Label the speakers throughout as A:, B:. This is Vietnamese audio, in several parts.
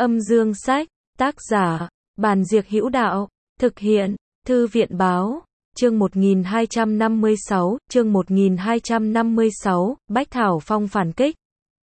A: Âm dương sách, tác giả, Bàn Diệc Hữu Đạo, thực hiện, Thư viện Báo, chương 1256, Bách Thảo Phong phản kích.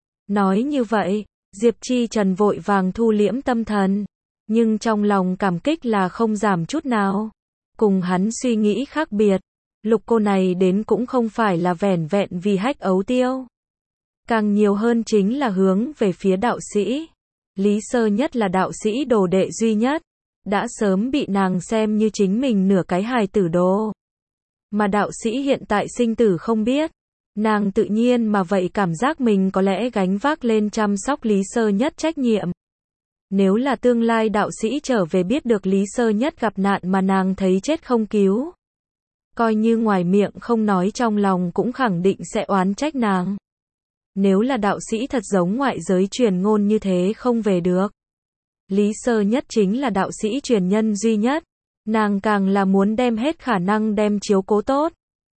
A: Nói như vậy, Diệp Chi Trần vội vàng thu liễm tâm thần, nhưng trong lòng cảm kích là không giảm chút nào. Cùng hắn suy nghĩ khác biệt, Lục cô này đến cũng không phải là vẻn vẹn vì hách ấu tiêu. Càng nhiều hơn chính là hướng về phía đạo sĩ. Lý Sơ Nhất là đạo sĩ đồ đệ duy nhất, đã sớm bị nàng xem như chính mình nửa cái hài tử đồ. Mà đạo sĩ hiện tại sinh tử không biết, nàng tự nhiên mà vậy cảm giác mình có lẽ gánh vác lên chăm sóc Lý Sơ Nhất trách nhiệm. Nếu là tương lai đạo sĩ trở về biết được Lý Sơ Nhất gặp nạn mà nàng thấy chết không cứu, coi như ngoài miệng không nói trong lòng cũng khẳng định sẽ oán trách nàng. Nếu là đạo sĩ thật giống ngoại giới truyền ngôn như thế không về được. Lý Sơ Nhất chính là đạo sĩ truyền nhân duy nhất, nàng càng là muốn đem hết khả năng đem chiếu cố tốt.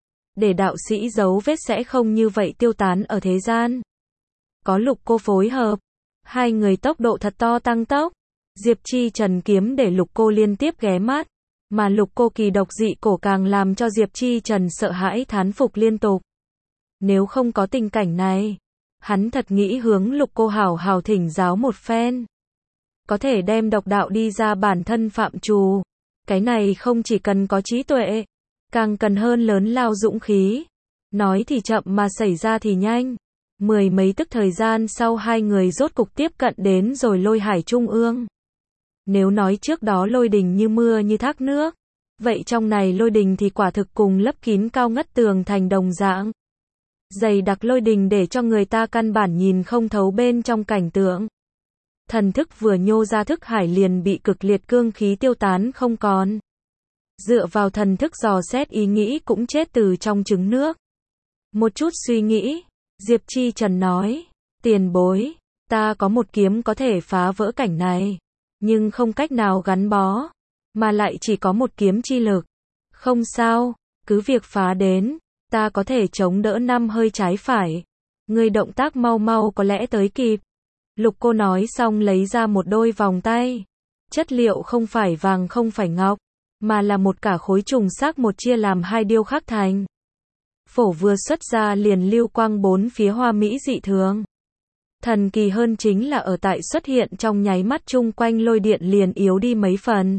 A: Để đạo sĩ dấu vết sẽ không như vậy tiêu tán ở thế gian. Có Lục cô phối hợp, hai người tốc độ thật to tăng tốc. Diệp Chi Trần kiếm để Lục cô liên tiếp ghé mắt, mà Lục cô kỳ độc dị cổ càng làm cho Diệp Chi Trần sợ hãi thán phục liên tục. Nếu không có tình cảnh này, hắn thật nghĩ hướng Lục cô hảo hảo thỉnh giáo một phen. Có thể đem độc đạo đi ra bản thân phạm trù. Cái này không chỉ cần có trí tuệ, càng cần hơn lớn lao dũng khí. Nói thì chậm mà xảy ra thì nhanh. Mười mấy tức thời gian sau hai người rốt cục tiếp cận đến rồi Lôi Hải Trung ương. Nếu nói trước đó lôi đình như mưa như thác nước, vậy trong này lôi đình thì quả thực cùng lấp kín cao ngất tường thành đồng dạng. Dày đặc lôi đình để cho người ta căn bản nhìn không thấu bên trong cảnh tượng. Thần thức vừa nhô ra thức hải liền bị cực liệt cương khí tiêu tán không còn. Dựa vào thần thức dò xét ý nghĩ cũng chết từ trong trứng nước. Một chút suy nghĩ, Diệp Chi Trần nói, tiền bối, ta có một kiếm có thể phá vỡ cảnh này, nhưng không cách nào gắn bó, mà lại chỉ có một kiếm chi lực. Không sao, cứ việc phá đến, ta có thể chống đỡ năm hơi trái phải. Người động tác mau mau có lẽ tới kịp. Lục cô nói xong lấy ra một đôi vòng tay. Chất liệu không phải vàng không phải ngọc, mà là một cả khối trùng xác một chia làm hai điêu khắc thành. Phổ vừa xuất ra liền lưu quang bốn phía hoa mỹ dị thường. Thần kỳ hơn chính là ở tại xuất hiện trong nháy mắt chung quanh lôi điện liền yếu đi mấy phần.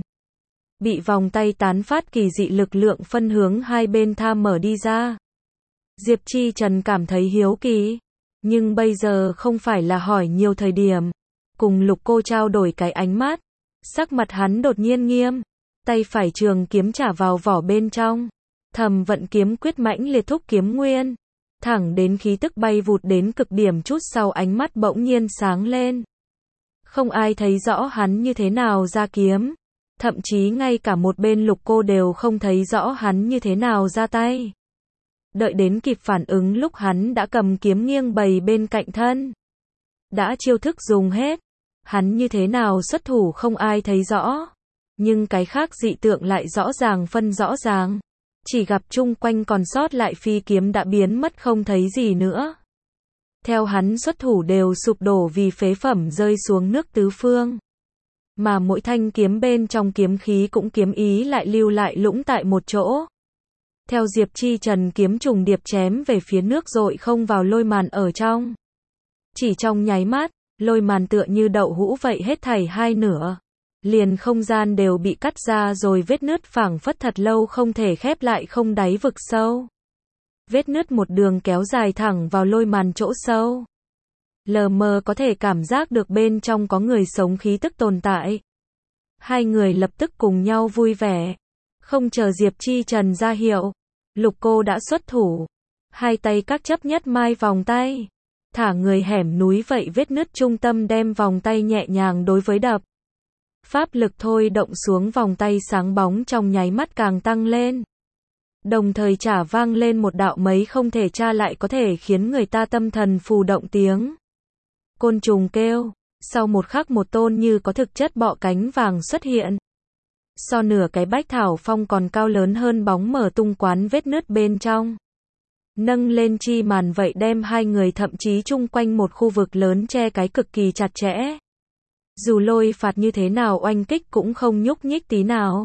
A: Bị vòng tay tán phát kỳ dị lực lượng phân hướng hai bên tham mở đi ra. Diệp Chi Trần cảm thấy hiếu kỳ, nhưng bây giờ không phải là hỏi nhiều thời điểm. Cùng Lục cô trao đổi cái ánh mắt, sắc mặt hắn đột nhiên nghiêm, tay phải trường kiếm trả vào vỏ bên trong, thầm vận kiếm quyết mãnh liệt thúc kiếm nguyên, thẳng đến khí tức bay vụt đến cực điểm chút sau ánh mắt bỗng nhiên sáng lên. Không ai thấy rõ hắn như thế nào ra kiếm, thậm chí ngay cả một bên Lục cô đều không thấy rõ hắn như thế nào ra tay. Đợi đến kịp phản ứng lúc hắn đã cầm kiếm nghiêng bày bên cạnh thân. Đã chiêu thức dùng hết, hắn như thế nào xuất thủ không ai thấy rõ. Nhưng cái khác dị tượng lại rõ ràng phân rõ ràng. Chỉ gặp chung quanh còn sót lại phi kiếm đã biến mất không thấy gì nữa. Theo hắn xuất thủ đều sụp đổ vì phế phẩm rơi xuống nước tứ phương. Mà mỗi thanh kiếm bên trong kiếm khí cũng kiếm ý lại lưu lại lũng tại một chỗ. Theo Diệp Chi Trần kiếm trùng điệp chém về phía nước dội không vào lôi màn ở trong. Chỉ trong nháy mắt, lôi màn tựa như đậu hũ vậy hết thảy hai nửa. Liền không gian đều bị cắt ra rồi vết nứt phảng phất thật lâu không thể khép lại không đáy vực sâu. Vết nứt một đường kéo dài thẳng vào lôi màn chỗ sâu. Lờ mờ có thể cảm giác được bên trong có người sống khí tức tồn tại. Hai người lập tức cùng nhau vui vẻ. Không chờ Diệp Chi Trần ra hiệu, Lục cô đã xuất thủ. Hai tay các chấp nhất mai vòng tay. Thả người hẻm núi vậy vết nứt trung tâm đem vòng tay nhẹ nhàng đối với đập. Pháp lực thôi động xuống vòng tay sáng bóng trong nháy mắt càng tăng lên. Đồng thời trả vang lên một đạo mấy không thể tra lại có thể khiến người ta tâm thần phù động tiếng. Côn trùng kêu, sau một khắc một tôn như có thực chất bọ cánh vàng xuất hiện. So nửa cái Bách Thảo Phong còn cao lớn hơn bóng mở tung quán vết nứt bên trong. Nâng lên chi màn vậy đem hai người thậm chí chung quanh một khu vực lớn che cái cực kỳ chặt chẽ. Dù lôi phạt như thế nào oanh kích cũng không nhúc nhích tí nào.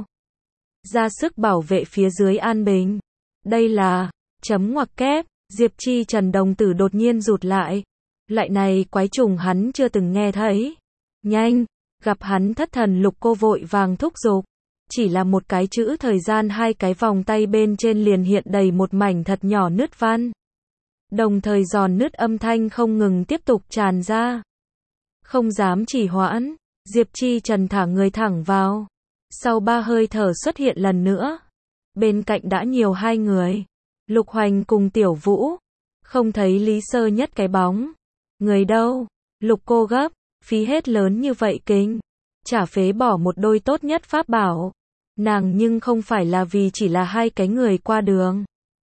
A: Ra sức bảo vệ phía dưới an bình. Đây là, chấm ngoặc kép, Diệp Chi Trần đồng tử đột nhiên rụt lại. Loại này quái trùng hắn chưa từng nghe thấy. Nhanh, gặp hắn thất thần Lục Cô vội vàng thúc giục. Chỉ là một cái chữ thời gian hai cái vòng tay bên trên liền hiện đầy một mảnh thật nhỏ nứt văn. Đồng thời giòn nứt âm thanh không ngừng tiếp tục tràn ra. Không dám trì hoãn, Diệp Chi Trần thả người thẳng vào. Sau 3 hơi thở xuất hiện lần nữa. Bên cạnh đã nhiều 2 người. Lục Hoành cùng Tiểu Vũ. Không thấy Lý Sơ Nhất cái bóng. Người đâu? Lục Cô gấp, phí hết lớn như vậy kinh. Chả phế bỏ một đôi tốt nhất pháp bảo. Nàng nhưng không phải là vì chỉ là 2 cái người qua đường.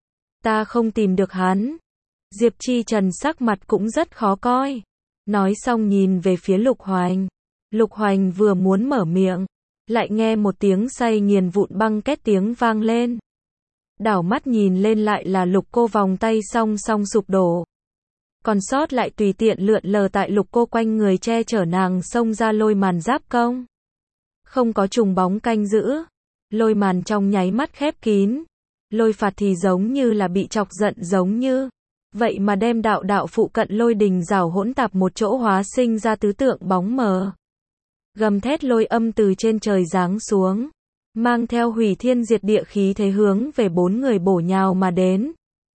A: Ta không tìm được hắn. Diệp Chi Trần sắc mặt cũng rất khó coi. Nói xong nhìn về phía Lục Hoành. Lục Hoành vừa muốn mở miệng. Lại nghe một tiếng xay nghiền vụn băng két tiếng vang lên. Đảo mắt nhìn lên lại là Lục Cô vòng tay song song sụp đổ. Còn sót lại tùy tiện lượn lờ tại Lục Cô quanh người che chở nàng xông ra lôi màn giáp công. Không có trùng bóng canh giữ. Lôi màn trong nháy mắt khép kín. Lôi phạt thì giống như là bị chọc giận giống như. Vậy mà đem đạo phụ cận lôi đình rào hỗn tạp một chỗ hóa sinh ra tứ tượng bóng mờ. Gầm thét lôi âm từ trên trời giáng xuống. Mang theo hủy thiên diệt địa khí thế hướng về 4 người bổ nhào mà đến.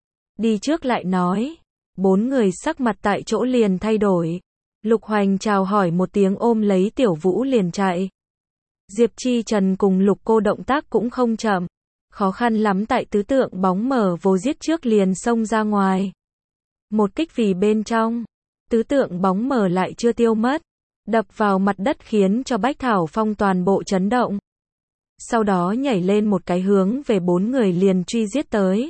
A: Đi trước lại nói. 4 người sắc mặt tại chỗ liền thay đổi. Lục Hoành chào hỏi một tiếng ôm lấy Tiểu Vũ liền chạy. Diệp Chi Trần cùng Lục Cô động tác cũng không chậm. Khó khăn lắm tại tứ tượng bóng mờ vô giết trước liền xông ra ngoài. Một kích vì bên trong. Tứ tượng bóng mờ lại chưa tiêu mất. Đập vào mặt đất khiến cho Bách Thảo Phong toàn bộ chấn động. Sau đó nhảy lên một cái hướng về 4 người liền truy giết tới.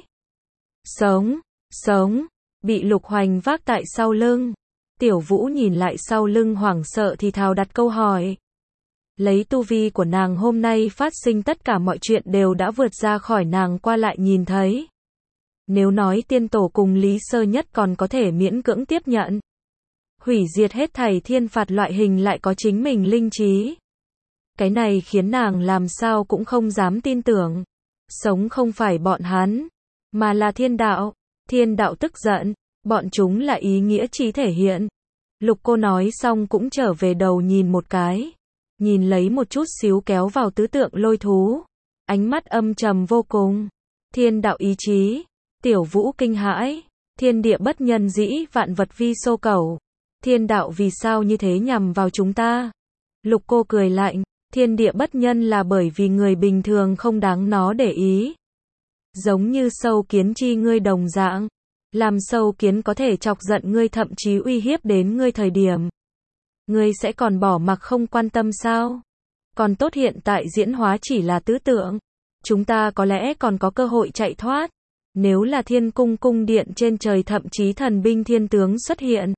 A: Sống, sống, bị Lục Hoành vác tại sau lưng. Tiểu Vũ nhìn lại sau lưng hoảng sợ thì thào đặt câu hỏi. Lấy tu vi của nàng hôm nay phát sinh tất cả mọi chuyện đều đã vượt ra khỏi nàng qua lại nhìn thấy. Nếu nói tiên tổ cùng Lý Sơ Nhất còn có thể miễn cưỡng tiếp nhận. Hủy diệt hết thảy thiên phạt loại hình lại có chính mình linh trí. Cái này khiến nàng làm sao cũng không dám tin tưởng. Sống không phải bọn hắn, mà là thiên đạo. Thiên đạo tức giận, bọn chúng là ý nghĩa chỉ thể hiện. Lục Cô nói xong cũng trở về đầu nhìn một cái. Nhìn lấy một chút xíu kéo vào tứ tượng lôi thú. Ánh mắt âm trầm vô cùng. Thiên đạo ý chí. Tiểu Vũ kinh hãi. Thiên địa bất nhân dĩ vạn vật vi xô cầu. Thiên đạo vì sao như thế nhằm vào chúng ta? Lục Cô cười lạnh. Thiên địa bất nhân là bởi vì người bình thường không đáng nó để ý. Giống như sâu kiến chi ngươi đồng dạng. Làm sâu kiến có thể chọc giận ngươi thậm chí uy hiếp đến ngươi thời điểm. Ngươi sẽ còn bỏ mặc không quan tâm sao? Còn tốt hiện tại diễn hóa chỉ là tứ tượng. Chúng ta có lẽ còn có cơ hội chạy thoát. Nếu là thiên cung cung điện trên trời thậm chí thần binh thiên tướng xuất hiện.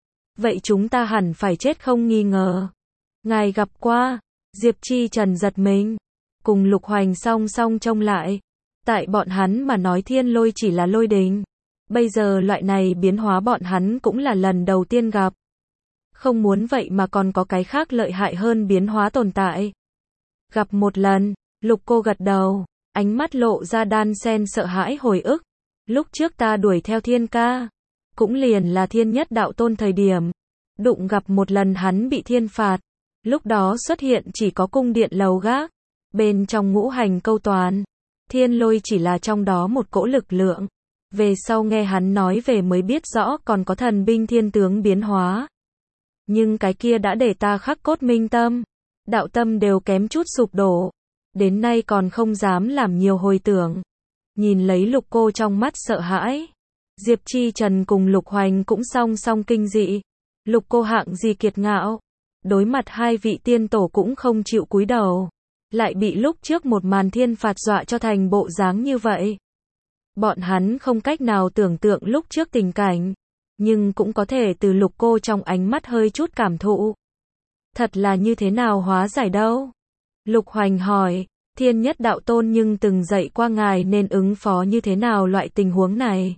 A: Vậy chúng ta hẳn phải chết không nghi ngờ. Ngài gặp qua. Diệp Chi Trần giật mình. Cùng Lục Hoành song song trông lại. Tại bọn hắn mà nói thiên lôi chỉ là lôi đình. Bây giờ loại này biến hóa bọn hắn cũng là lần đầu tiên gặp. Không muốn vậy mà còn có cái khác lợi hại hơn biến hóa tồn tại. Gặp một lần, Lục Cô gật đầu, ánh mắt lộ ra đan xen sợ hãi hồi ức. Lúc trước ta đuổi theo Thiên Ca, cũng liền là Thiên Nhất Đạo Tôn thời điểm, đụng gặp một lần hắn bị thiên phạt. Lúc đó xuất hiện chỉ có cung điện lầu gác, bên trong ngũ hành câu toàn. Thiên lôi chỉ là trong đó một cỗ lực lượng. Về sau nghe hắn nói về mới biết rõ còn có thần binh thiên tướng biến hóa. Nhưng cái kia đã để ta khắc cốt minh tâm. Đạo tâm đều kém chút sụp đổ. Đến nay còn không dám làm nhiều hồi tưởng. Nhìn lấy Lục Cô trong mắt sợ hãi. Diệp Chi Trần cùng Lục Hoành cũng song song kinh dị. Lục Cô hạng gì kiệt ngạo. Đối mặt 2 vị tiên tổ cũng không chịu cúi đầu. Lại bị lúc trước một màn thiên phạt dọa cho thành bộ dáng như vậy. Bọn hắn không cách nào tưởng tượng lúc trước tình cảnh. Nhưng cũng có thể từ Lục Cô trong ánh mắt hơi chút cảm thụ. Thật là như thế nào hóa giải đâu? Lục Hoành hỏi, Thiên Nhất Đạo Tôn nhưng từng dạy qua ngài nên ứng phó như thế nào loại tình huống này?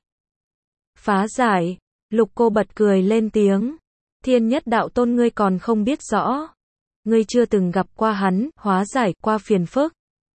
A: Phá giải, Lục Cô bật cười lên tiếng. Thiên Nhất Đạo Tôn ngươi còn không biết rõ. Ngươi chưa từng gặp qua hắn, hóa giải qua phiền phức.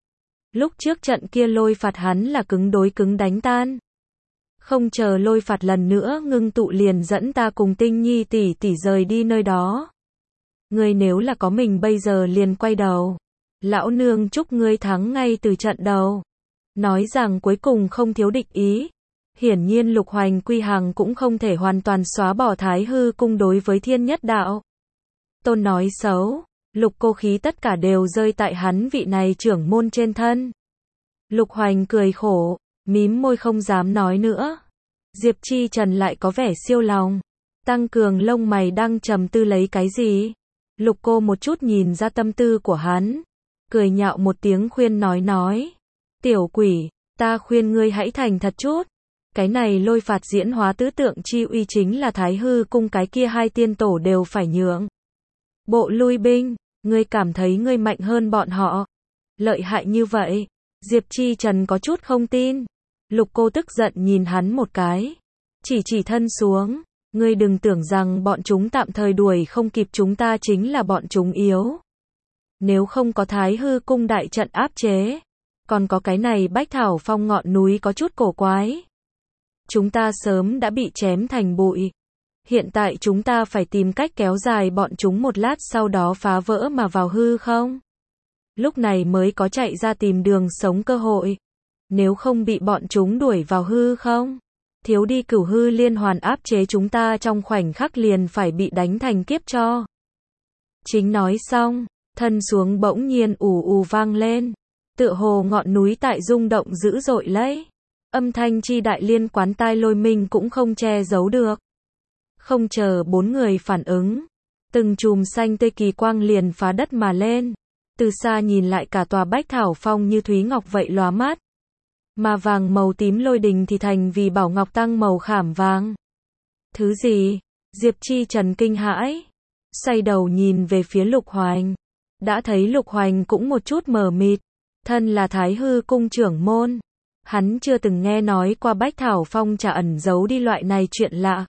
A: Lúc trước trận kia lôi phạt hắn là cứng đối cứng đánh tan. Không chờ lôi phạt lần nữa ngưng tụ liền dẫn ta cùng Tinh Nhi tỷ tỷ rời đi nơi đó. Ngươi nếu là có mình bây giờ liền quay đầu. Lão nương chúc ngươi thắng ngay từ trận đầu. Nói rằng cuối cùng không thiếu địch ý. Hiển nhiên Lục Hoành Quy Hằng cũng không thể hoàn toàn xóa bỏ Thái Hư cung đối với Thiên Nhất Đạo. Tôn nói xấu, Lục cô khí tất cả đều rơi tại hắn vị này trưởng môn trên thân. Lục Hoành cười khổ, mím môi không dám nói nữa. Diệp Chi Trần lại có vẻ siêu lòng. Tăng Cường lông mày đang trầm tư lấy cái gì? Lục cô một chút nhìn ra tâm tư của hắn. Cười nhạo một tiếng khuyên nói. Tiểu quỷ, ta khuyên ngươi hãy thành thật chút. Cái này lôi phạt diễn hóa tứ tượng chi uy chính là Thái Hư cung cái kia hai tiên tổ đều phải nhượng. Bộ lui binh, ngươi cảm thấy ngươi mạnh hơn bọn họ. Lợi hại như vậy. Diệp Chi Trần có chút không tin. Lục cô tức giận nhìn hắn một cái. Chỉ thân xuống. Ngươi đừng tưởng rằng bọn chúng tạm thời đuổi không kịp chúng ta chính là bọn chúng yếu. Nếu không có Thái Hư cung đại trận áp chế. Còn có cái này Bách Thảo Phong ngọn núi có chút cổ quái. Chúng ta sớm đã bị chém thành bụi. Hiện tại chúng ta phải tìm cách kéo dài bọn chúng một lát sau đó phá vỡ mà vào hư không? Lúc này mới có chạy ra tìm đường sống cơ hội. Nếu không bị bọn chúng đuổi vào hư không? Thiếu đi cửu hư liên hoàn áp chế chúng ta trong khoảnh khắc liền phải bị đánh thành kiếp cho. Chính nói xong, thân xuống bỗng nhiên ù vang lên. Tựa hồ ngọn núi tại rung động dữ dội lấy. Âm thanh chi đại liên quán tai lôi minh cũng không che giấu được. Không chờ bốn người phản ứng. Từng chùm xanh tươi kỳ quang liền phá đất mà lên. Từ xa nhìn lại cả tòa Bách Thảo Phong như thúy ngọc vậy lóa mắt. Mà vàng màu tím lôi đình thì thành vì bảo ngọc tăng màu khảm vàng. Thứ gì? Diệp Chi Trần kinh hãi. Xoay đầu nhìn về phía Lục Hoành. Đã thấy Lục Hoành cũng một chút mờ mịt. Thân là Thái Hư cung trưởng môn. Hắn chưa từng nghe nói qua Bách Thảo Phong chả ẩn giấu đi loại này chuyện lạ.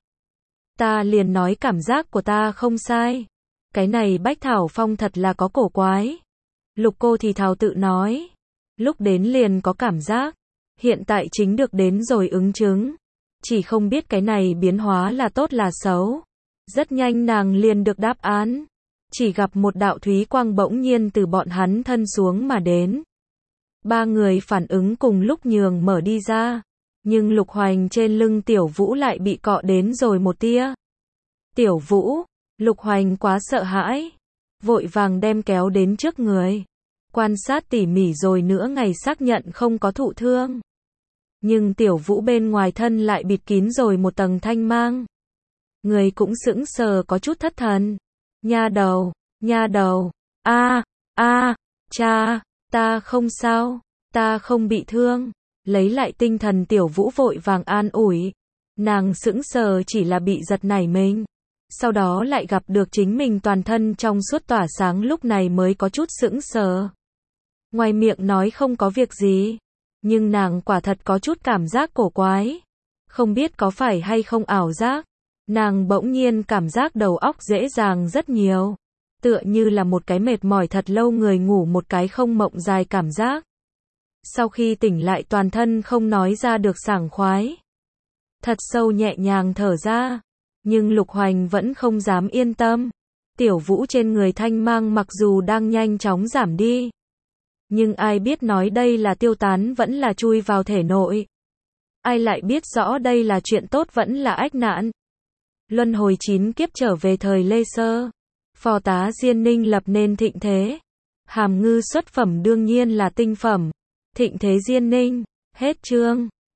A: Ta liền nói cảm giác của ta không sai. Cái này Bách Thảo Phong thật là có cổ quái. Lục cô thì thào tự nói. Lúc đến liền có cảm giác. Hiện tại chính được đến rồi ứng chứng. Chỉ không biết cái này biến hóa là tốt là xấu. Rất nhanh nàng liền được đáp án. Chỉ gặp một đạo thúy quang bỗng nhiên từ bọn hắn thân xuống mà đến. Ba người phản ứng cùng lúc nhường mở đi ra. Nhưng Lục Hoành trên lưng Tiểu Vũ lại bị cọ đến rồi một tia. Tiểu Vũ, Lục Hoành quá sợ hãi. Vội vàng đem kéo đến trước người. Quan sát tỉ mỉ rồi nữa ngày xác nhận không có thụ thương. Nhưng Tiểu Vũ bên ngoài thân lại bịt kín rồi một tầng thanh mang. Người cũng sững sờ có chút thất thần. Nha đầu, cha, ta không sao, ta không bị thương. Lấy lại tinh thần Tiểu Vũ vội vàng an ủi. Nàng sững sờ chỉ là bị giật nảy mình. Sau đó lại gặp được chính mình toàn thân trong suốt tỏa sáng lúc này mới có chút sững sờ. Ngoài miệng nói không có việc gì. Nhưng nàng quả thật có chút cảm giác cổ quái. Không biết có phải hay không ảo giác. Nàng bỗng nhiên cảm giác đầu óc dễ dàng rất nhiều. Tựa như là một cái mệt mỏi thật lâu người ngủ một cái không mộng dài cảm giác. Sau khi tỉnh lại toàn thân không nói ra được sảng khoái. Thật sâu nhẹ nhàng thở ra. Nhưng Lục Hoành vẫn không dám yên tâm. Tiểu Vũ trên người thanh mang mặc dù đang nhanh chóng giảm đi. Nhưng ai biết nói đây là tiêu tán vẫn là chui vào thể nội. Ai lại biết rõ đây là chuyện tốt vẫn là ách nạn. Luân hồi 9 kiếp trở về thời Lê Sơ. Phò tá Diên Ninh lập nên thịnh thế. Hàm ngư xuất phẩm đương nhiên là tinh phẩm. Thịnh thế Diên Ninh. Hết chương.